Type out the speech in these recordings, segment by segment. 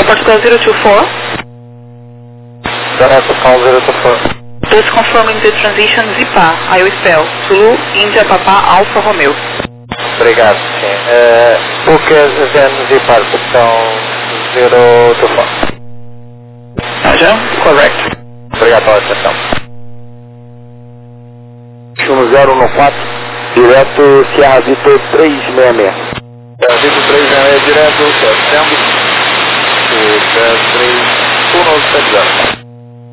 Portugal 024. Portugal 024. Just confirming the transition ZIPA. I will spell Zulu, India, Papa, Alfa, Romeo. Obrigado, sim. Phuket then Zipar, Portugal 024. Roger, correct. Obrigado pela atenção. 1014, direto Sierra Vitor 366. Vitor 366, direto setembro. 31970.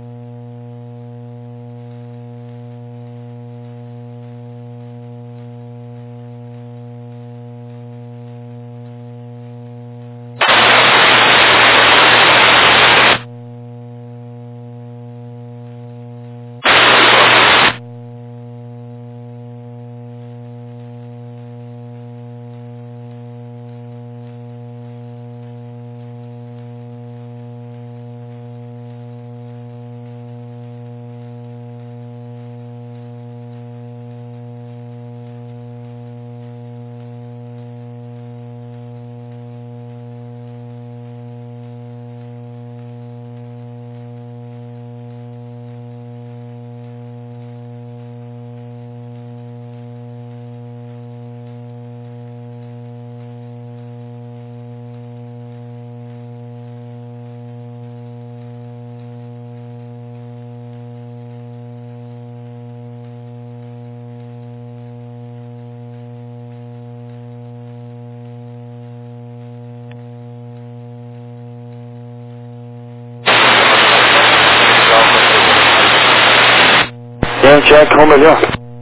Jack, vamos melhor.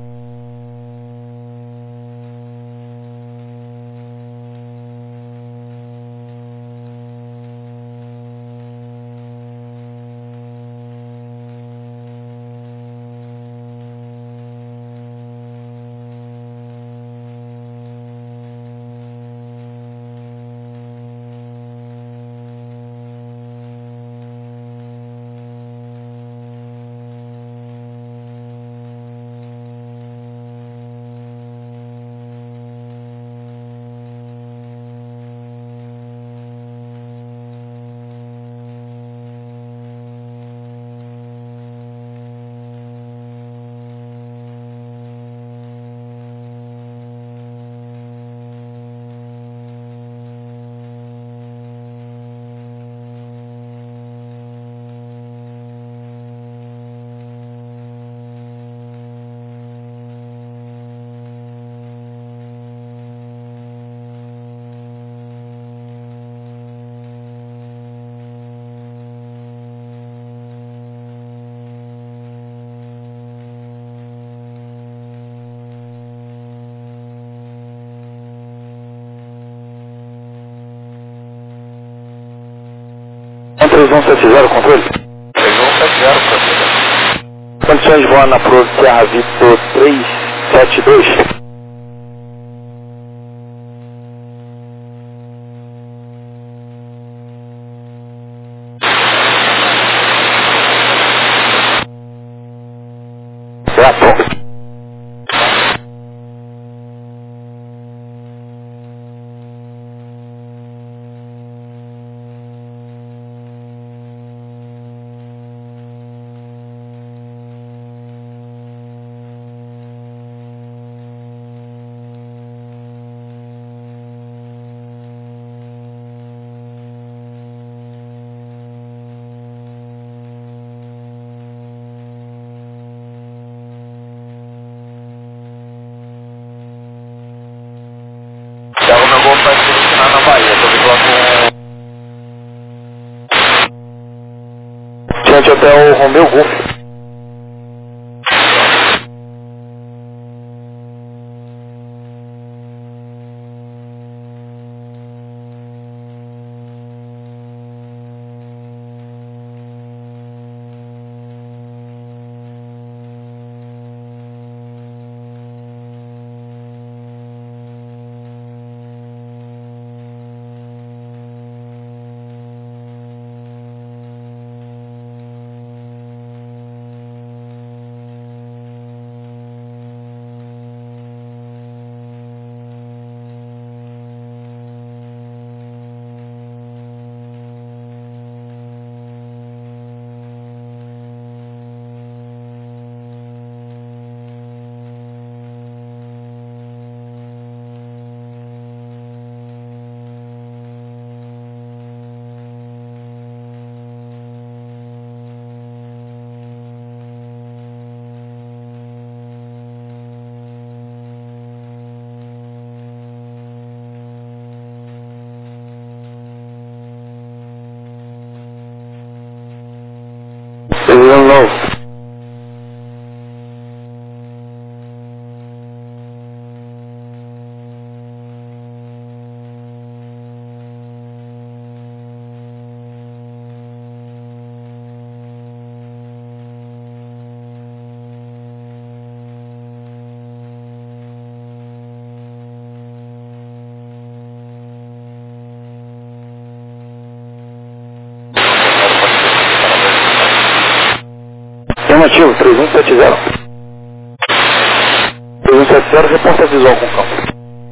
Então 3170 controle? 3170 controle. Condições de voar na Pro Sierra Vitor 372. Na Bahia, tô vindo lá com... Diante até o Romeo Golf. Ano Novo. Afirmativo, 3170. 3170, reporta visual com campo.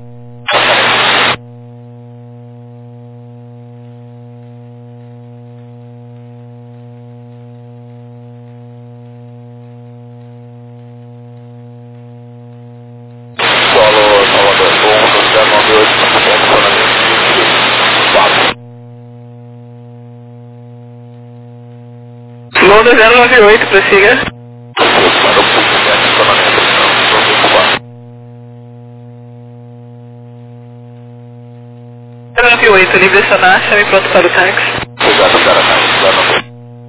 Solo Salvador, 1098, Londra 098, prossiga. 098, livre acionar, chame pronto para o táxi. Exato, cara, tá.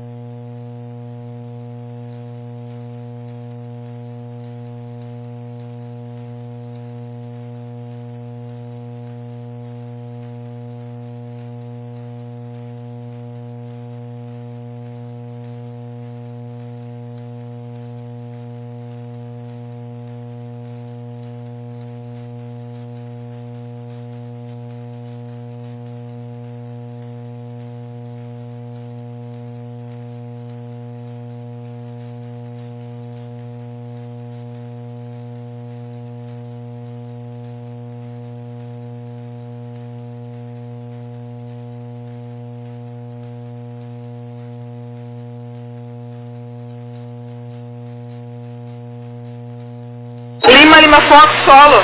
Lima Fox solo.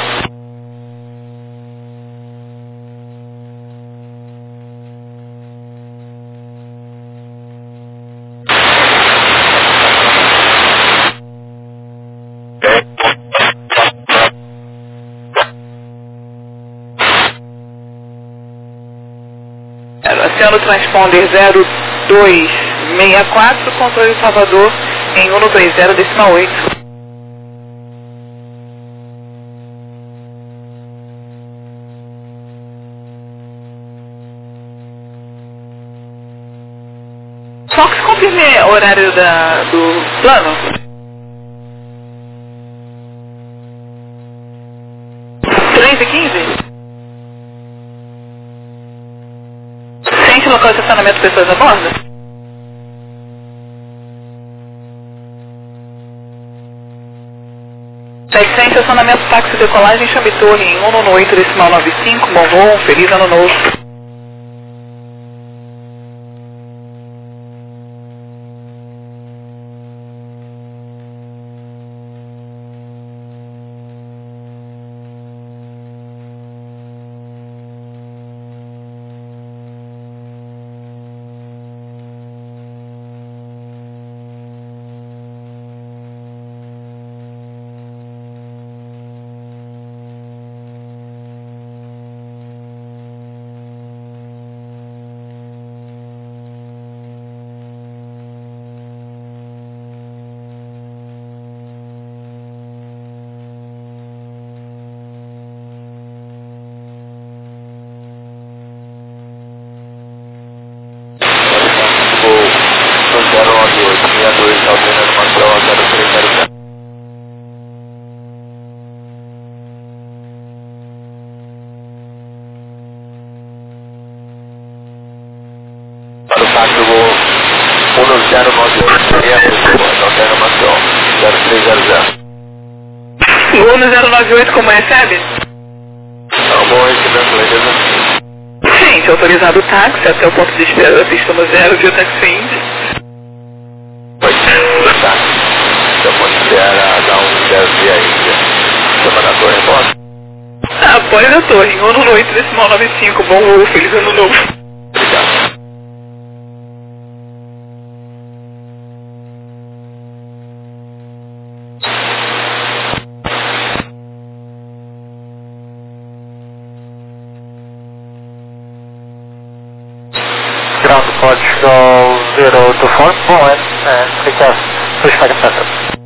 Oceano Transponder 0264, controle Salvador em 120,8. Fox, confirme o horário do plano. 3h15. Sente local de estacionamento pessoas a bordo? Sente estacionamento táxi decolagem Chame Torre em 198,95. Bom voo, feliz ano novo. Para o táxi eu vou 1098, seria a informação 0300. Gol no 098, como recebe? Não, bom recebimento, beleza? Sim, autorizado o táxi até o ponto de espera da pista no 0, viu, taxi Indy? Pode ser, tá? Então pode espera dar um 10 dias ainda. Chama na torre, posso? Após a torre, em 198,95. Bom voo, feliz ano novo. Obrigado. Ground Portugal 024, bom, é? fica fragmentado.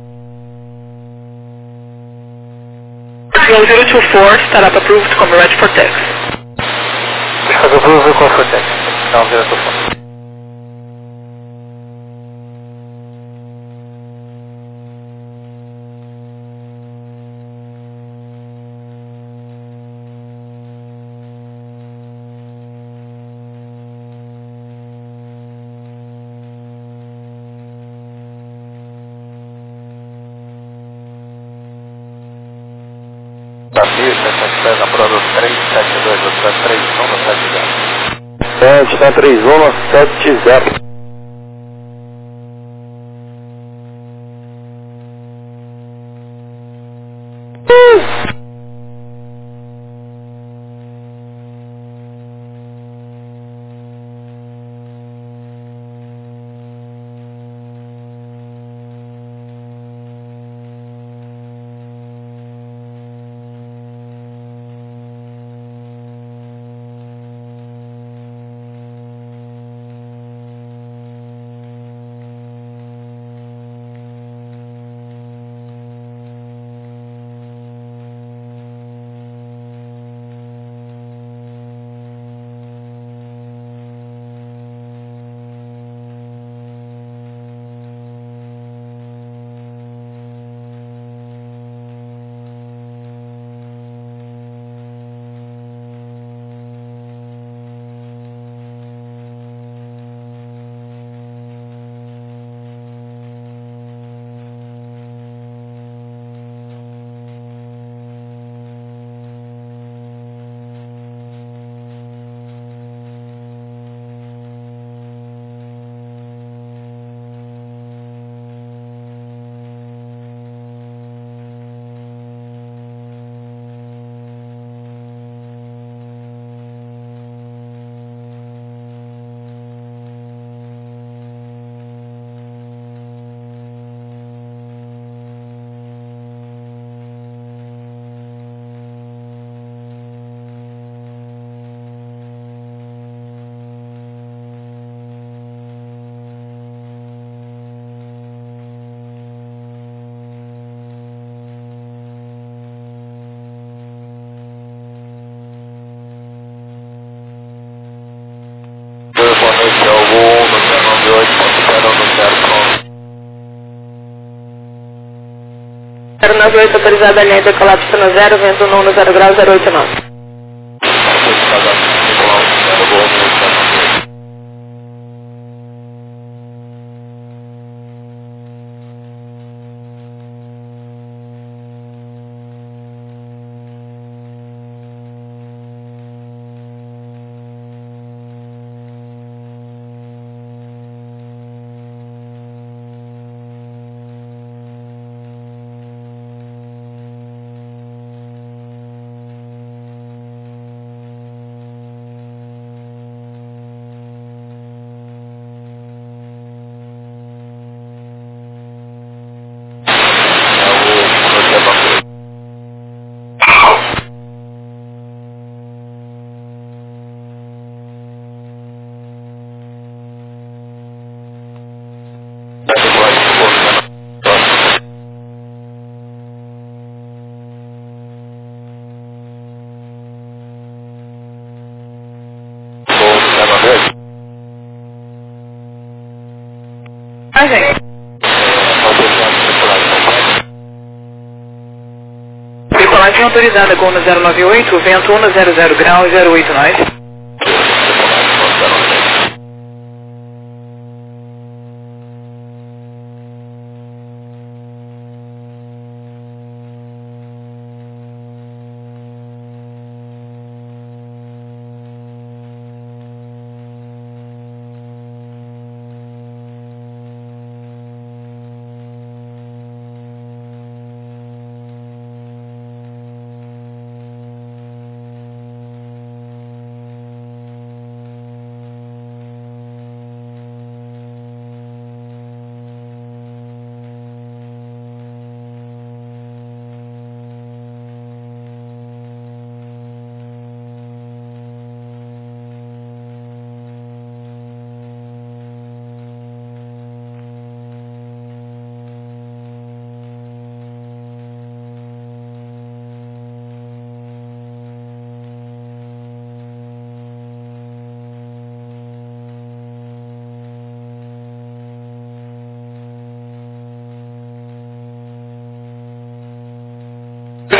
024, startup approved, come ready for tax. Chicago Blue, vehicle for tax. Não, 024. Da pista, essa na prova 372, você está 3170. A gente está 3170. Boa noite, é o voo no 098, considera no 098, autorizada a linha de colapso no 0, vento no 0 grau 089. Ah, gente. Decolagem autorizada com 098, vento 100 grau 089.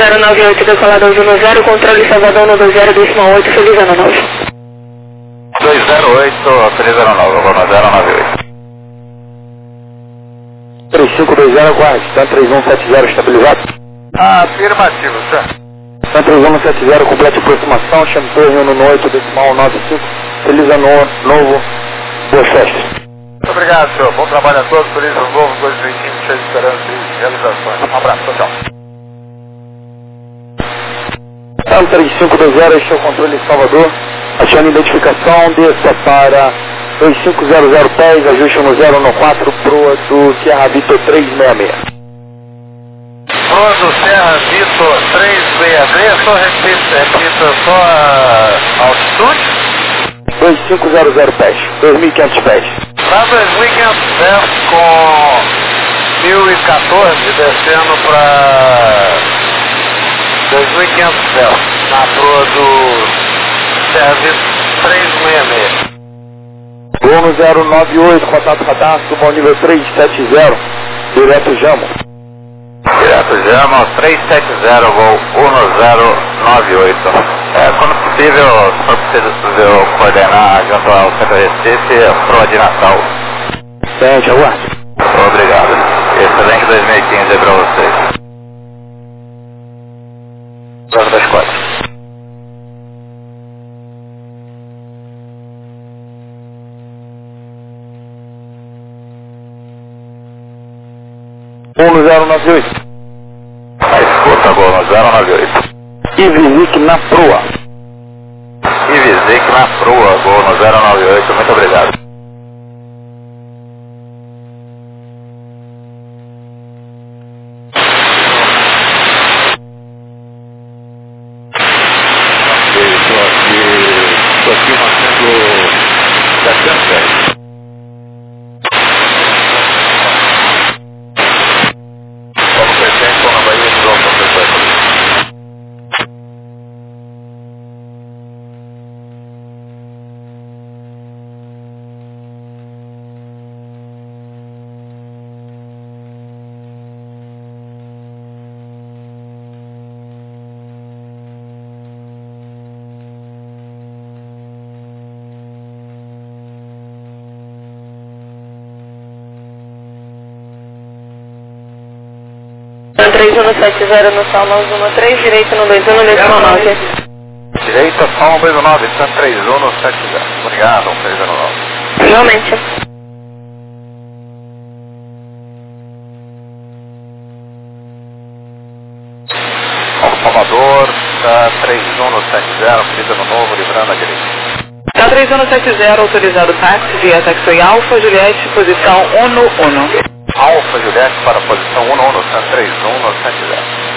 098, decolador 10, controle Salvador 120,8, feliz ano novo. 208, 309, vou no 098. 3520, aguarde, Sun 3170 estabilizado. Afirmativo, senhor. Sun 3170, complete aproximação, chame torre 1 decimal 95, feliz ano novo, boas festas. Muito obrigado, senhor. Bom trabalho a todos, feliz ano novo, 2020, cheio de esperança e realizações. Um abraço, tchau, tchau. Sun 3520, este é o controle de Salvador, achando identificação, desça para 2500 pés, ajuste no 014, proa do Sierra Vitor 366. Proa do Sierra Vitor 366, só repita só a altitude? 2500 pés, 2500 pés. Lá 2500 pés com 1014 descendo para 2500 pés na proa do Sierra Vitor 366. Voo no 098, contato radar, suba ao nível 370, direto Jamo. Direto Jamo, 370, voo 1098. Quando possível, se for preciso coordenar junto ao Centro Recife, proa de Natal. Sente, aguarde. Obrigado. Excelente 2015 para vocês. Prova das 4. Voo no 098. A escuta, voo no 098. Ivisic na proa. Ivisic na proa, voo no 098. Muito obrigado. Estou aqui mantendo 710. Sun 3170 no Salão 13, direito no 21,9. Direita, Salão 29, Sun 3170. Obrigado, feliz ano novo. Realmente. Salvador, 3170, feliz ano novo, livrando a direita. Sun 3170, autorizado táxi via Taxi Alfa, Juliette, posição 1-1. Alfa Juliette para a posição 1 no Sun 3170.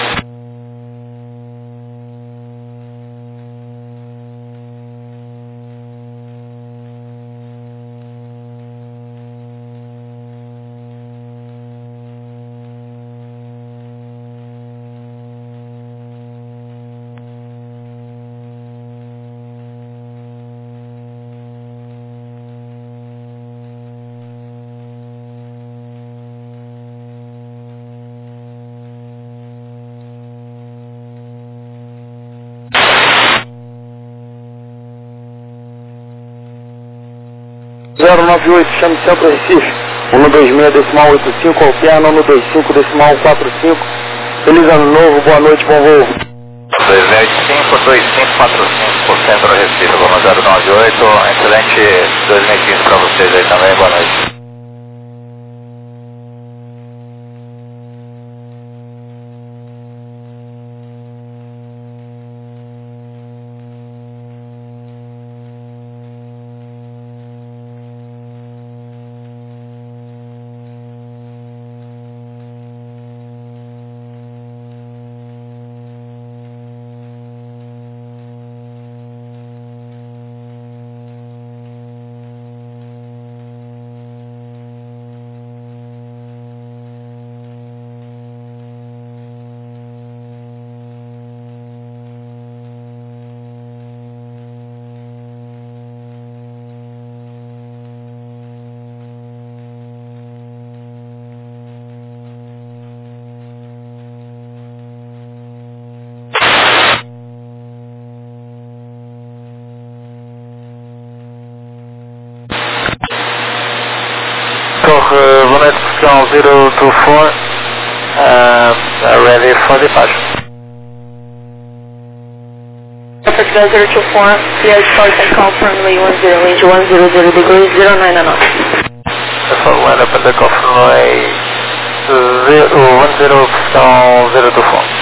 Chame Centro Recife, 126 decimal 85, alterna 125 decimal 45. Feliz ano novo, boa noite, bom voo. 2005, 2545 por Centro Recife, vou no 098, excelente 2015 para vocês aí também, boa noite. Portugal 024, ready for departure. Portugal 024, clear start and confirm runway 10, wind 100 degrees, 09 knots. For weather for the call from runway 10, Portugal 024.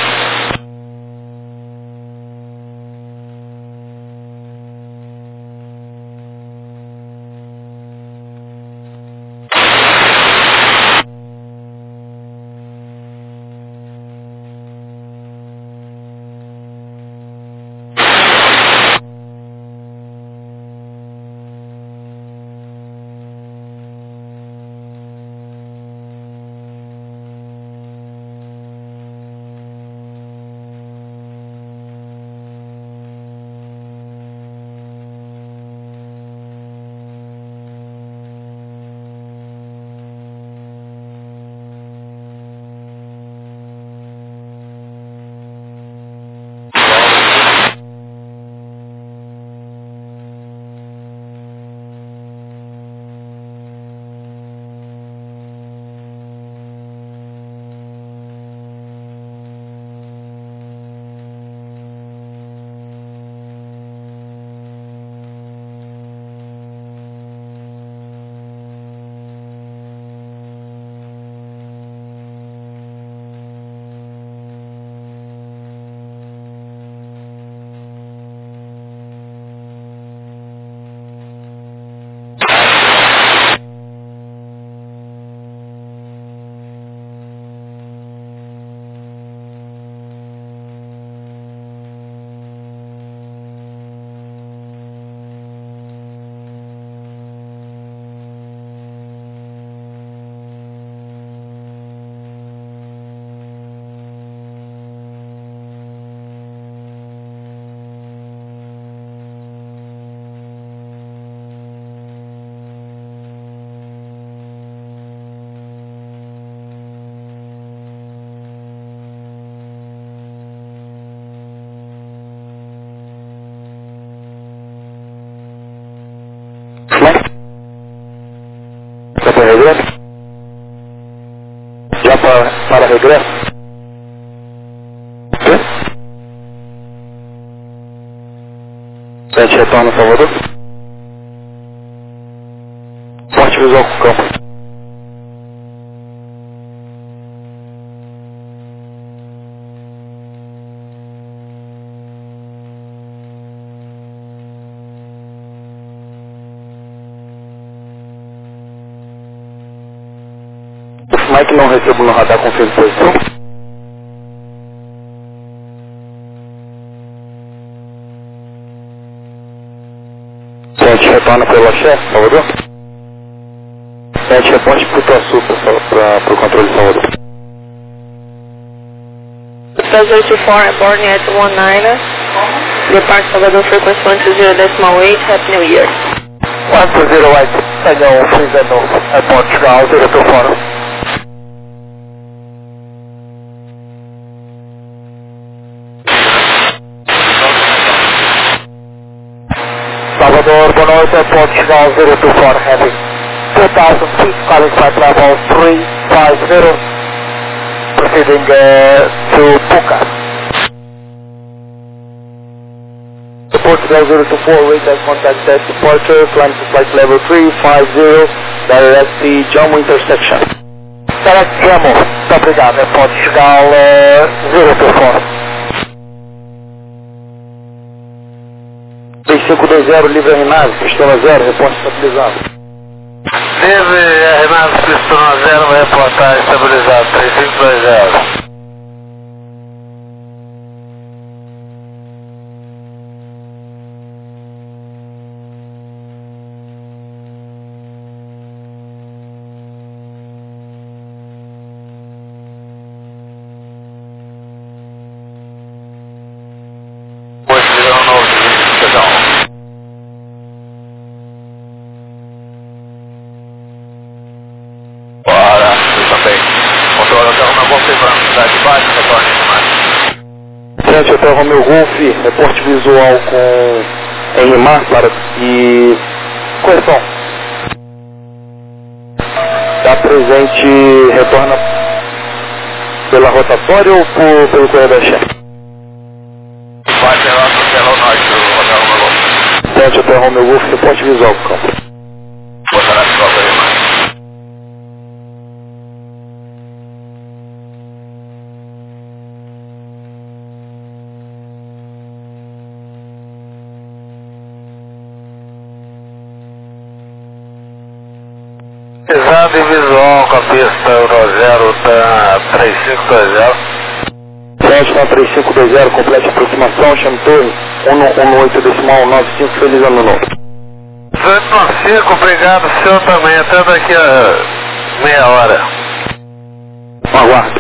Já para regresso? Já para regresso? Sim? A gente retorna a Salvador? Forte visual com o campo. Mike não recebo no radar confirma posição. A gente retorna pelo Axé, Salvador. A gente reporte para o Ituaçu para o controle de Salvador. Portugal 024, boarding at 19, depart Salvador frequency 120.8, Happy New Year. 120 Daniel Frisano, Portugal 024. Salvador, boa noite, Portugal 024, heavy 2000 feet, calling flight level 350, proceeding to Puka. Portugal 024, wait and contact at departure, climb to flight level 350, direct the Jammu intersection. Direct Jammu, muito obrigado, Portugal 024. 3520, livre RNAV, pistona 0, reporte estabilizado. Livre RNAV, pistona 0, vai reportar estabilizado, 3520. Gente, Hotel Romeo Golf, reporte visual com RMAR para e correção. Está presente, retorna pela rotatória ou pelo correio da chefe? Vai pela norte do Hotel Romeu. Ponte Hotel Romeu Golf, suporte visual, campo. Botar na tropa aí, mano. Exato e visual com a pista Euro 0 da 3520. Ponte na 3520, complete aproximação, chame torre 118.95, feliz ano novo. 295, obrigado, senhor também, até daqui a meia hora. Aguardo.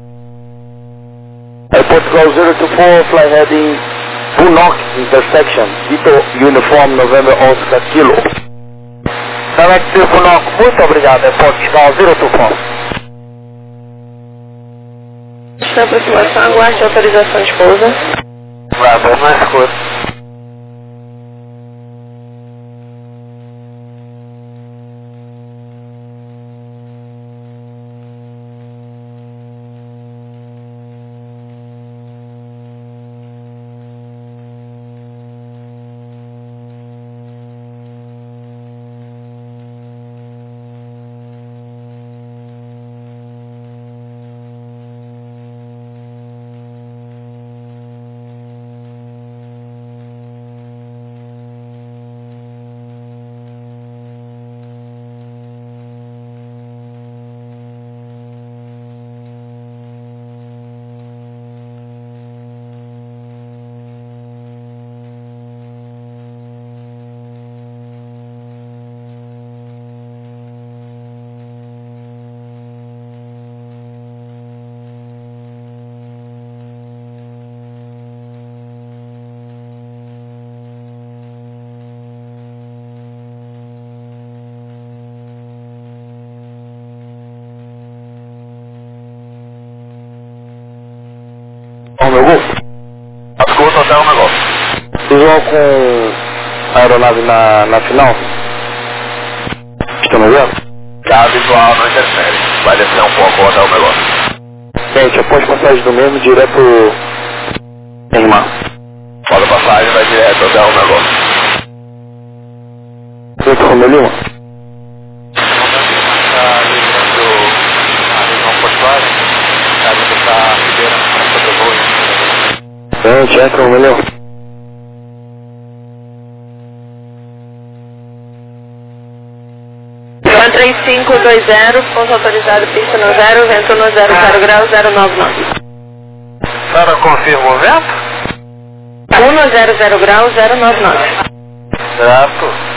Portugal 024, fly heading Bunok intersection, Vito Uniform November Oscar Kilo. Select Bunok, muito obrigado, Portugal 024. Na aproximação, aguarde autorização de pouso. Nada, mais curto. Romeu Golf. Escuta até o negócio. Visual com a aeronave na final. Estamos vendo? Tá visual, não interfere. Vai descer um pouco até o negócio. Gente, após passagem do mesmo, direto em mar. Pode passagem, vai direto até o negócio. Muito Romeu Lima. Está liberando a região portuária, a gente está liberando para sobrevoio. Gente, entra Romeu Lima. João 3520, pouso autorizado, pista no 0, vento no 00 graus, 099. Sara, confirma o vento? 100 graus, 099. Certo.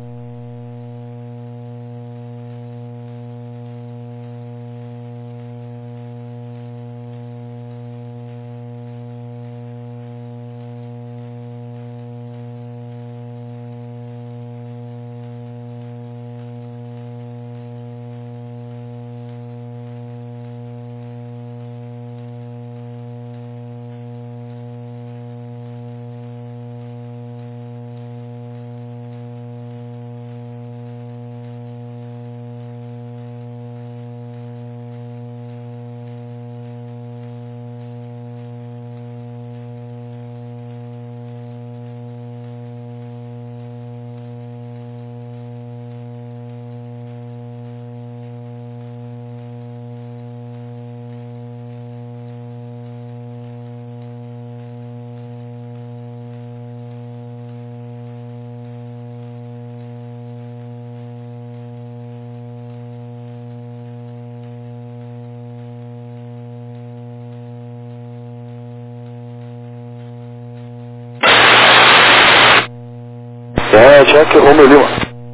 Check Romeu Lima.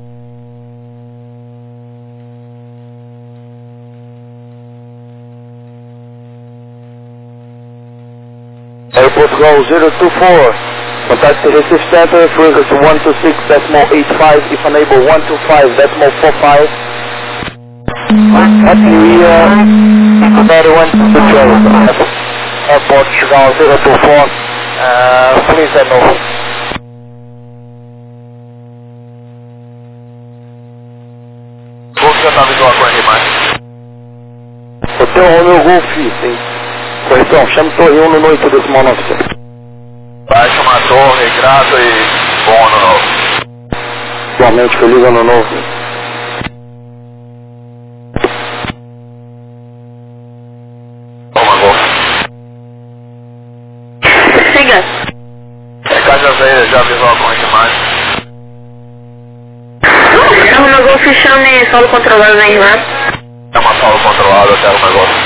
Portugal 024. Contact the Recife Center, frequency 126.85, if unable 125.45. Happy New Year, everyone to travel. Portugal 024, please and over. Vou já tá visual com a Animais. Golf, tem correção, chame Torre 1 no 8 decimal 900. Baixa uma torre, grato e bom ano novo. Igualmente, feliz ano novo. Toma Golf. Siga. Cajazeira, já avisou a corrente mais. Arruma Golf, chame solo controlado aí, né? É uma sala controlada até o negócio.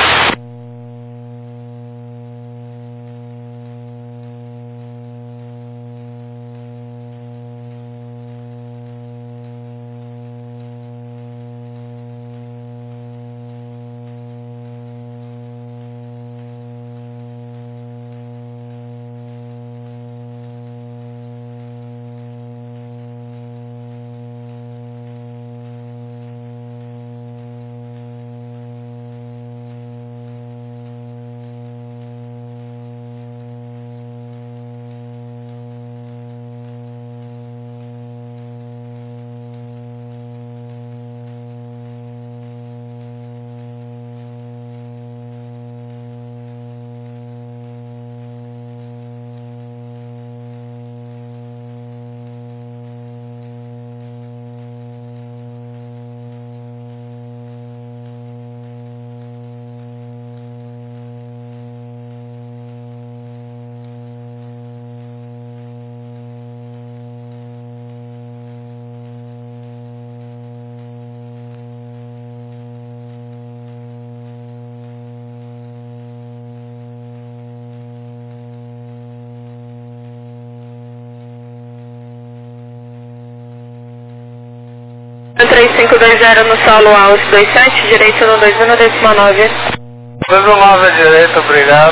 No 3520 no solo alto 27, direito no 21 decimal 9. 29 à direita, obrigado.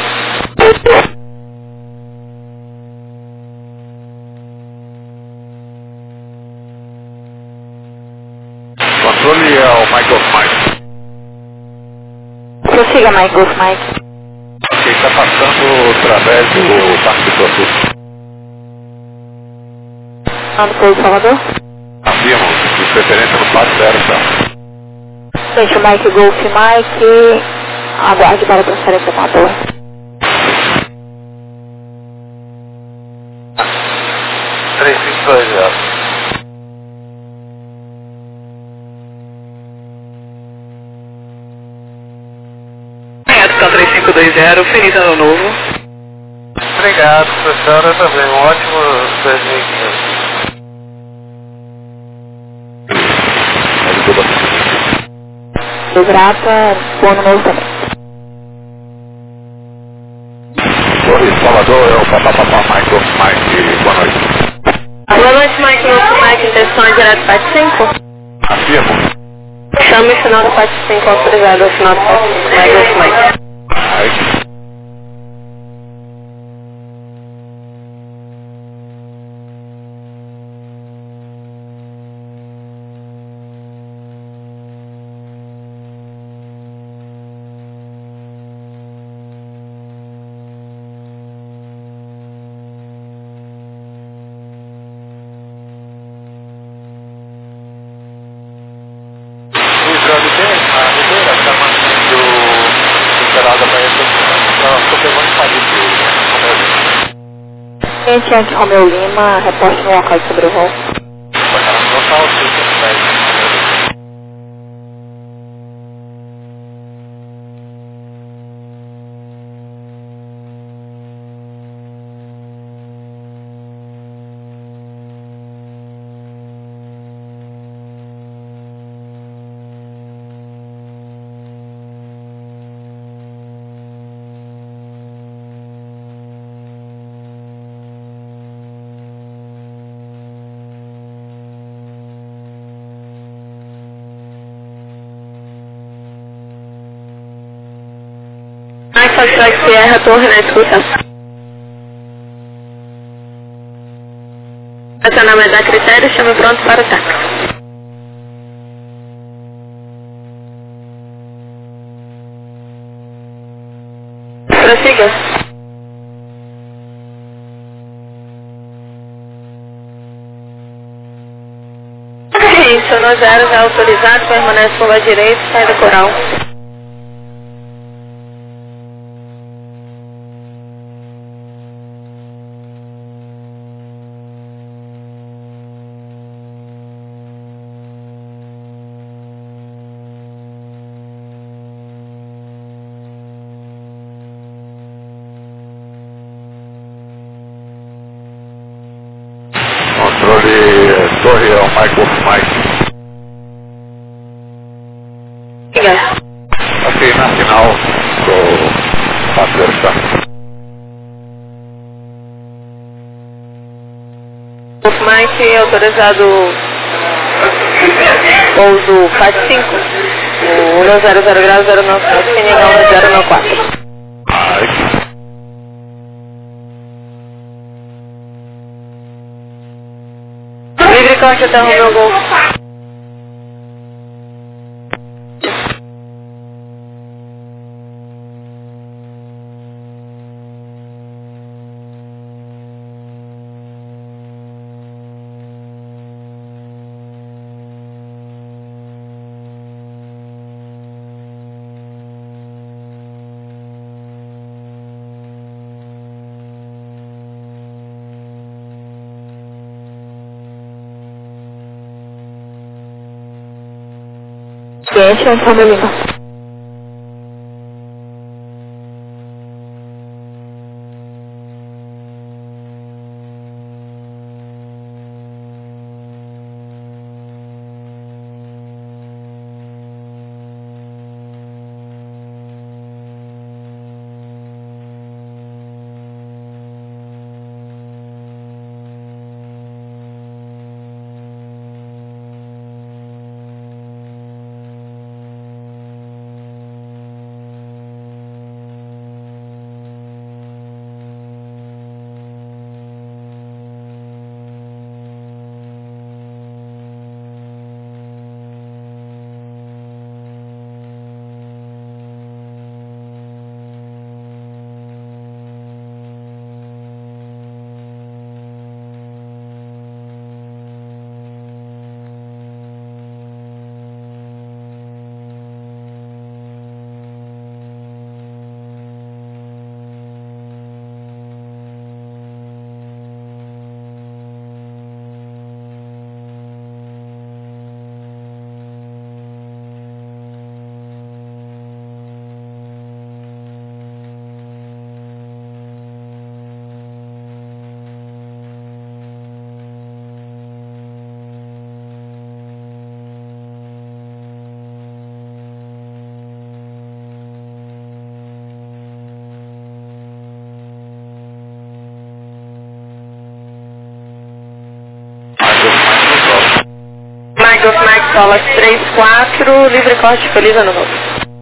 Controle é o Mike Golf Mike. Prossiga, Mike Golf Mike. Ok, está passando através do Parque do Produto. Mando para o Salvador. Afirmo, de preferência no 40, tá? Gente, o Mike Golf Mike, aguarde para transferência para a torre. Três, cinco, dois, zero. Tá 3520, feliz ano novo. Obrigado, professora, também. Um ótimo 2015. Sou grata, bom ano novo também. Oi, Salvador, é o papapá Mike, boa noite. Boa noite, Mike Golf Mike, intenção direto parte 5. Afirmo. Chame o final do parte 5 autorizado, o final do parte 5, Mike Golf Mike. Mike. Gente, aqui Romeu Lima, reporte no local de sobrevoo. Foxtrot Sierra, torre na escuta. Acionamento da critério, chame pronto para o táxi. Prossiga. Isso, no 0 já autorizado, permanece com a direita, sai do coral. Torre, é o Mike Wolf Mike. Aqui na final do Passeiro, tá? Wolf Mike autorizado pouso FAT 5, 100 graus 097, Finigão 094. Livre corte até Romeu Golf. Gente, não tá melhor. Mike Solas 34, livre corte, feliz ano novo.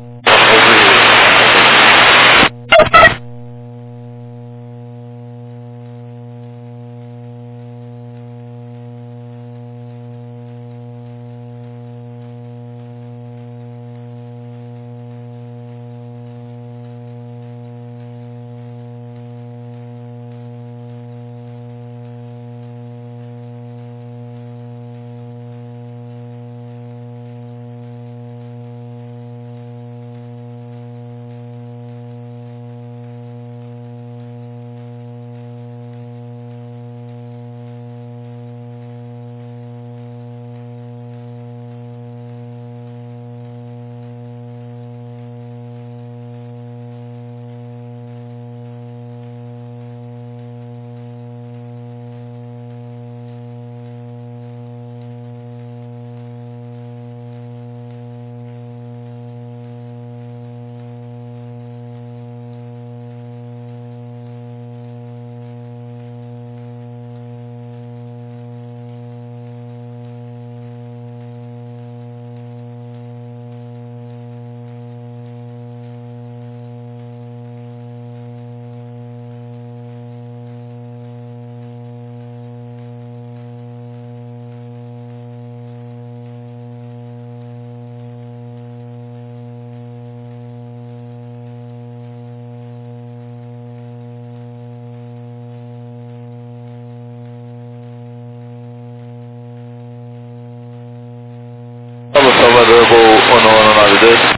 Salvador, voo 1192.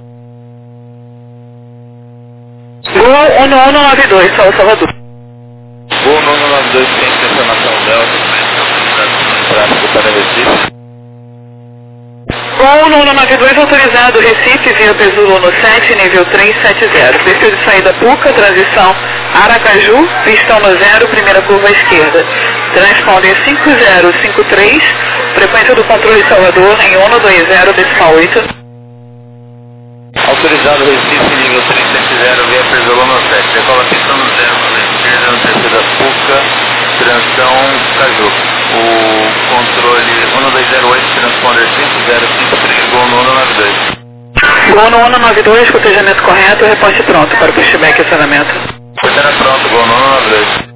Voo 1192, Salvador. Voo 1192, tem informação Delta, tráfego para Recife. Voo 1192. 92 autorizado, Recife, via Pesulo no 7, nível 370. Perfil de saída Puca, transição Aracaju, pistão no 0, primeira curva à esquerda. Transponder 5053, frequência do controle Salvador em 120.8. Autorizado Recife, nível 370, via Pesulo no 7. Decola pistão no 0, curva à esquerda, no terceiro da Puca, transição Caju. O controle 1208, transponder 5053, gol no 192. Gol no 192, cotejamento correto, reposte pronto para o pushback e acionamento. Coteja pronto, gol no 192.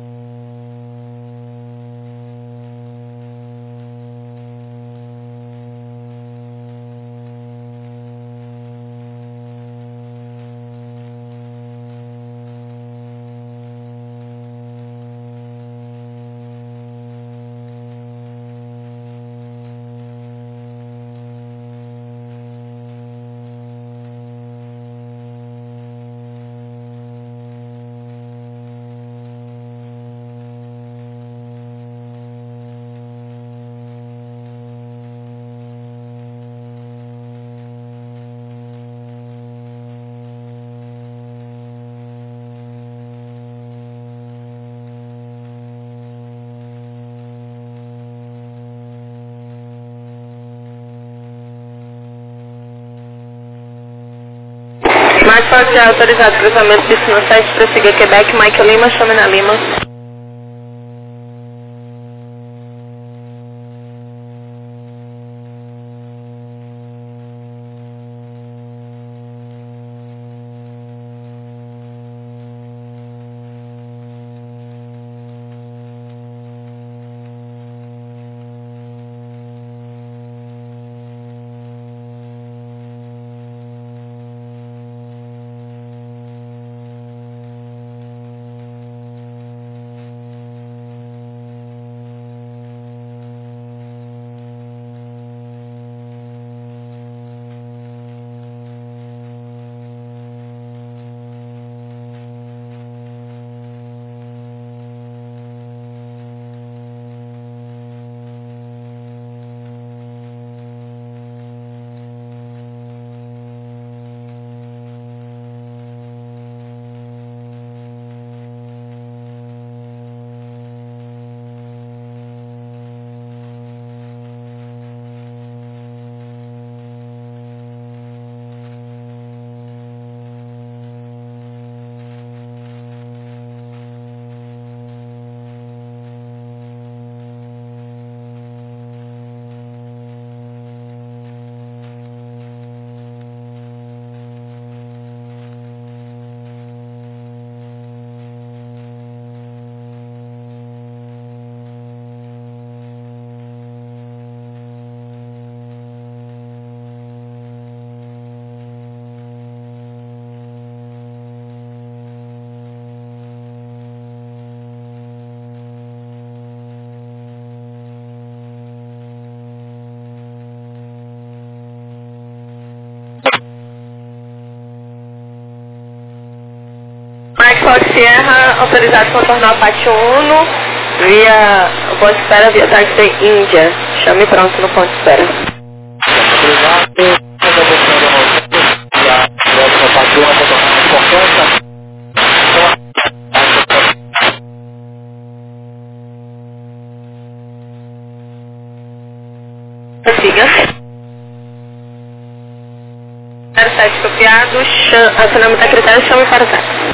Mais forte autorizado, cruzamento destino 7, prosseguir Quebec, Michael Lima, chame na Lima. Mike Fox Sierra, autorizado contornar o pátio 1, via o ponto de espera via táxi Índia. Chame pronto no ponto de espera. Prossiga. 07 copiado, acionamento a critério, chame para o táxi.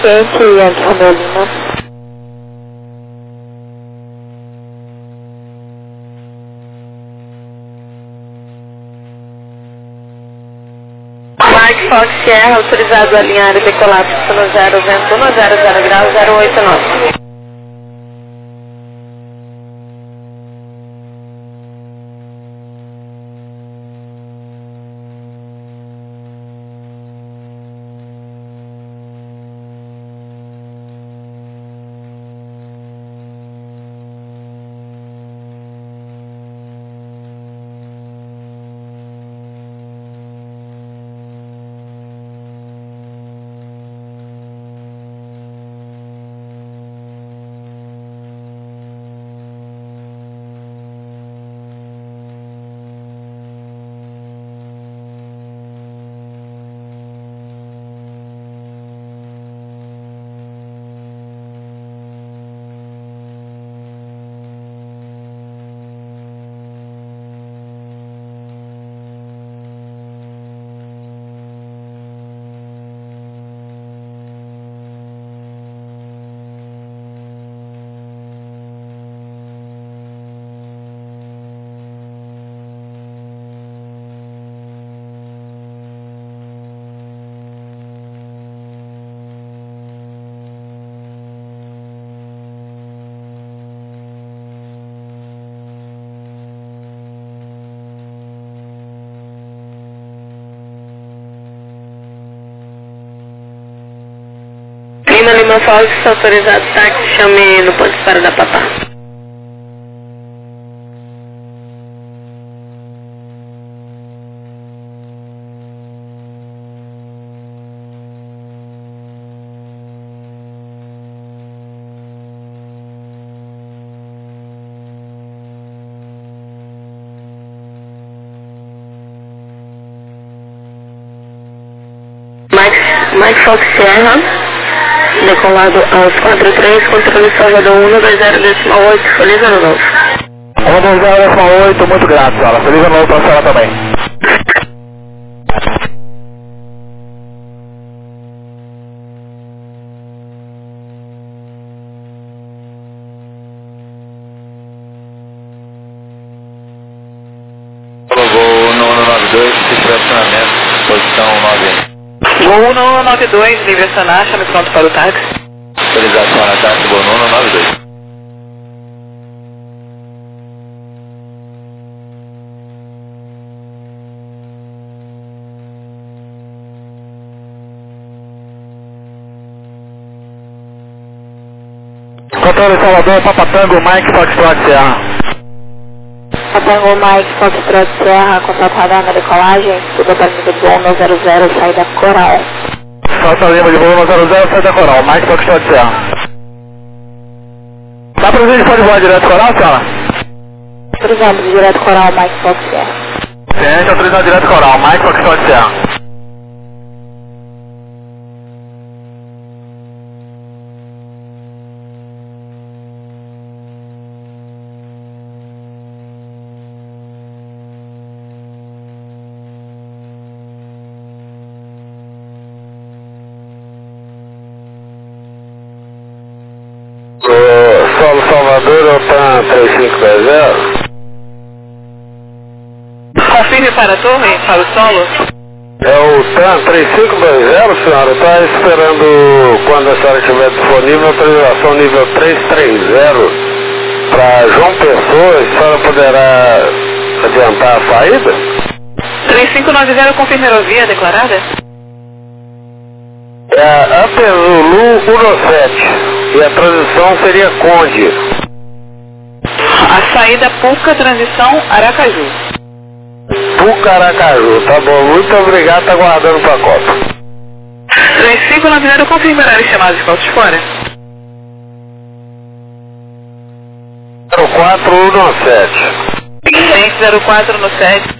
suficiente, Yankee Romeo Lima. Mike Fox Sierra, autorizado a alinhar e decolar no 0, vento 1, 00 grau, 089. Lima Fox, autorizado táxi, chame no ponto de espera da Papá. Mike Fox Sierra, decolado aos 43, controle Salvador 120,8, feliz ano novo. 120,8, muito grato, senhora. Feliz ano novo para a senhora também. Voo 1192, estacionamento, posição 9. Voo 1192, livre acionar, chame pronto para o táxi. Autorização na táxi, voo 1192. Controle Salvador, Papatango, Mike Foxtrot Sierra. Papatango, Mike Foxtrot Sierra, contato radar na decolagem, tudo para nível de voo 100, saída Coral. Falta lima de voo 100, saída Coral, Mike Foxtrot Sierra. Dá pra gente pode voar direto Coral, senhora? Autorizado direto Coral, Mike Fox Sierra. Ciente, autorizado direto Coral, Mike Foxtrot Sierra. Solo Salvador, OTAN 3520. Confirme para a torre, para o solo. É o TAN 3520, senhora. Está esperando, quando a senhora estiver disponível, autorização nível 330 para João Pessoa. A senhora poderá adiantar a saída? 3590, confirme a aerovia declarada. É a Apezulu 17 e a transição seria Conde. A saída Puca, transição Aracaju. Pucaracaju, tá bom, muito obrigado, tá aguardando o pacote. 3590, confirme horário chamado de falta de fora. 0417. 04 no 7.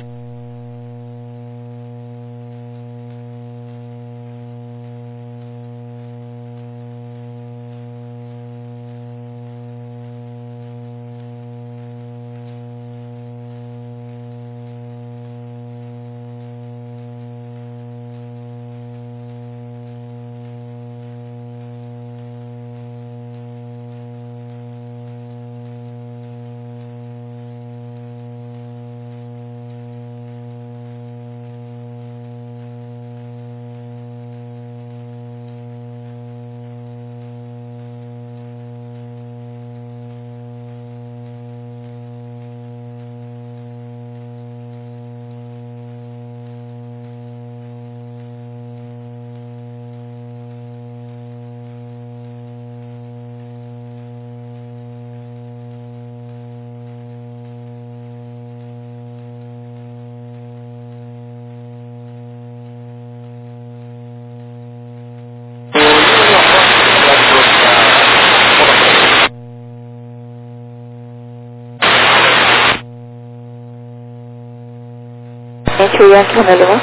Novamente o Yankee Romeo Lima.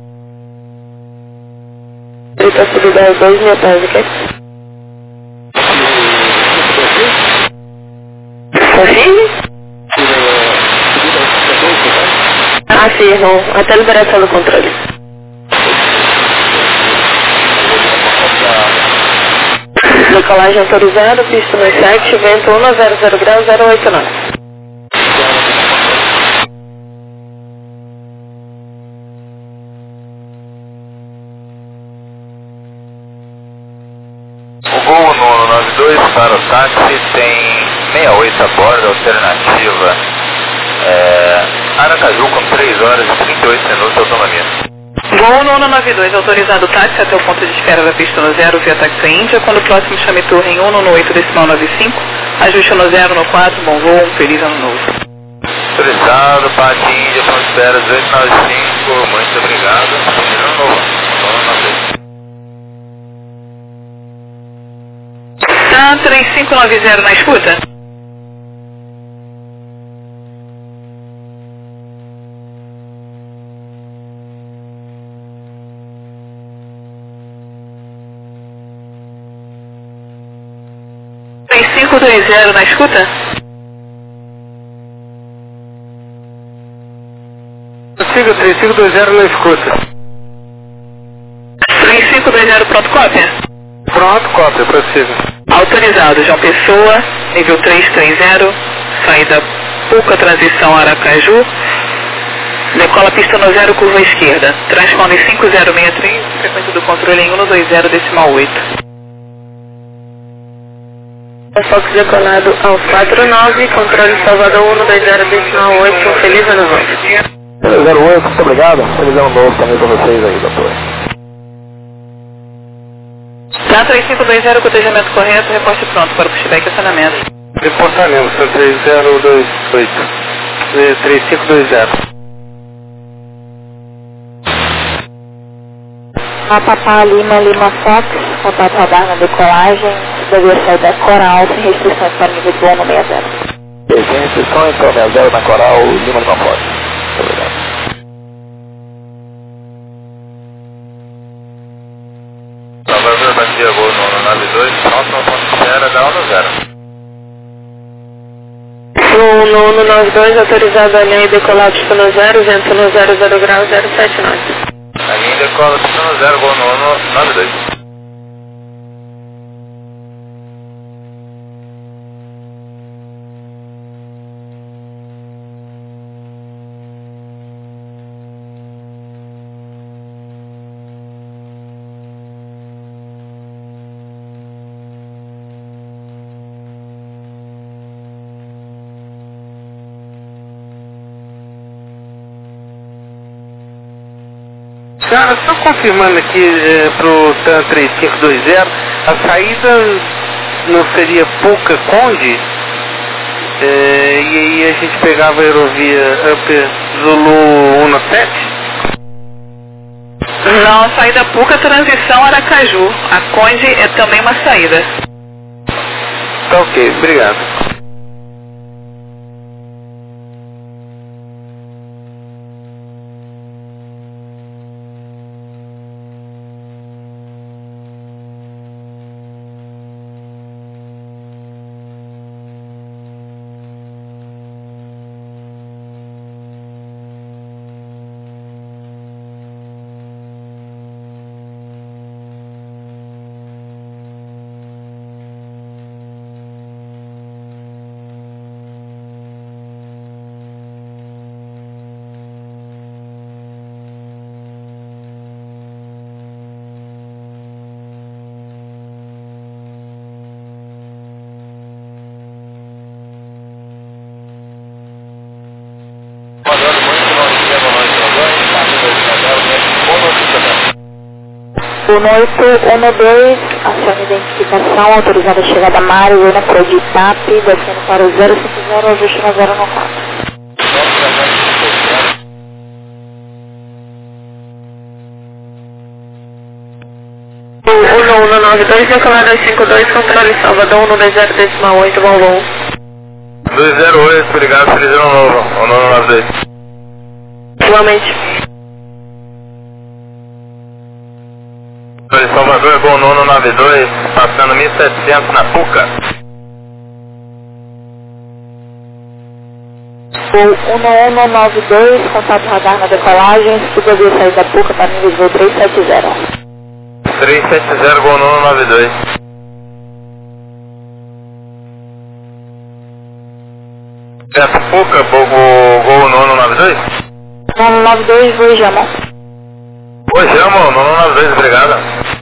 Ele tá subindo 2 mil pés, ok? Sim? Ah, sim, irmão. Até a liberação do controle. Decolagem autorizada, pista no 7, vento 100 graus 089. O Gol no 92 para o táxi tem 68 a bordo, alternativa Aracaju com 3 horas e 38 minutos de autonomia. Voo 992, autorizado táxi até o ponto de espera da pista no 0 via táxi Índia. Quando o próximo chame torre em 118,95, ajuste no 0 bom voo, feliz ano novo. Autorizado, Pati Índia, ponto de espera 1895, muito obrigado. Feliz ano novo. Tá 3590 na escuta? Tem 520 na escuta? Siga 3520 na escuta. 3520 pronto, cópia? Pronto, cópia, prossiga. Autorizado, João Pessoa, nível 330, saída Puca, transição Aracaju, decola pista no 0, curva esquerda, transponder 5063, frequência do controle em 120,8. Fox decolado aos 49, controle Salvador 120,8, feliz ano novo. 08, muito obrigado, feliz ano novo também para vocês aí, doutor. Tá 3520, cotejamento correto, reporte pronto para o pushback e acionamento. Reportamento, 3028. 3520. Papá Lima, Lima Fox, contato radar na decolagem, devia sair da Coral, sem restrições para nível de voo no 60. Sem restrições, então 60 na Coral, Lima Lima Fox. Muito obrigado. Salvador, batia Gol no 92, pronto, no ponto de espera da 10. No 92, autorizado a linha e decolar pista no 0, vento no 00 graus 079. A linha decola pista no 0, Gol no 92. Cara, só confirmando aqui pro TAM 3520, a saída não seria Puca Conde? E aí a gente pegava a aerovia Upper Zulu 17? Não, saída Puca, transição Aracaju. A Conde é também uma saída. Tá ok, obrigado. O noite 12, aciona identificação, autorizada a chegada Mário, Ana Pro de TAP, descendo para o 050, ajuste no 094. O 192, decolado aos 52, controle Salvador, 120,8, bom voo. 208, obrigado, feliz ano novo, o 992. Igualmente. Foi Salvador, Gol 992, passando 1700 na Puca. Gol 1192, contato radar na decolagem, suba via saída da Puca para nível de voo 370. 370, Gol 992. Certo, Puca, Gol 992? 992, voo Jamon. Oi, Jamon, 992, obrigado.